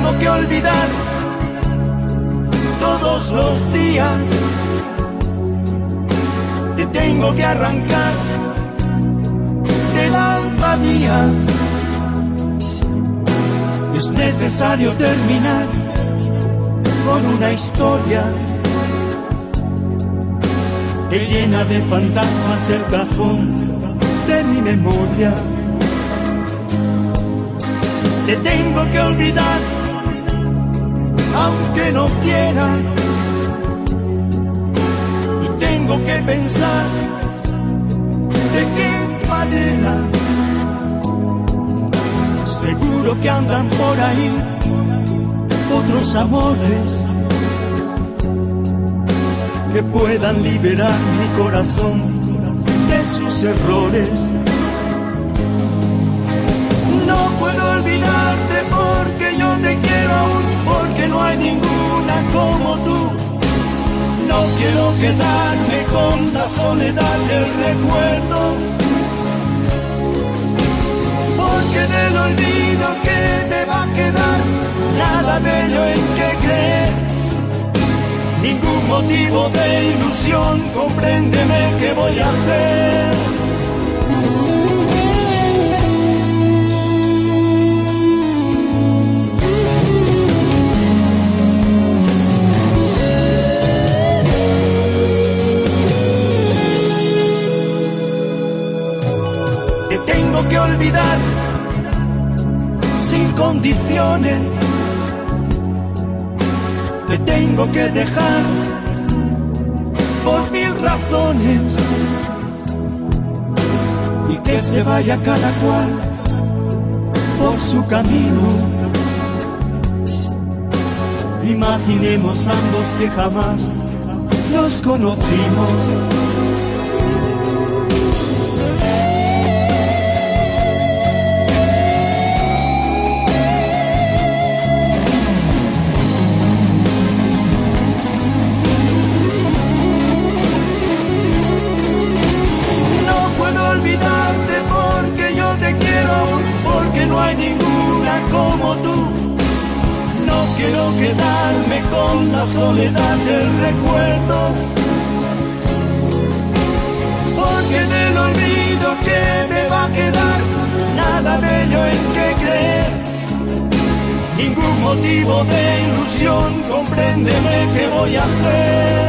tengo que olvidar todos los días, te tengo que arrancar del alma mía. Es necesario terminar con una historia que llena de fantasmas el cajón de mi memoria. Te tengo que olvidar, aunque no quiera, y tengo que pensar de qué manera. Seguro que andan por ahí otros amores que puedan liberar mi corazón de sus errores. No puedo olvidarte porque yo te quiero aún, porque no hay ninguna como tú. No quiero quedarme con la soledad del recuerdo, porque del olvido que me va a quedar nada bello en que creer. Ningún motivo de ilusión, compréndeme qué voy a hacer. Te tengo que olvidar sin condiciones, te tengo que dejar por mil razones, y que se vaya cada cual por su camino. Imaginemos ambos que jamás nos conocimos. Olvidarte porque yo te quiero, porque no hay ninguna como tú. No quiero quedarme con la soledad del recuerdo, porque del olvido que me va a quedar nada bello en que creer. Ningún motivo de ilusión, compréndeme qué voy a hacer.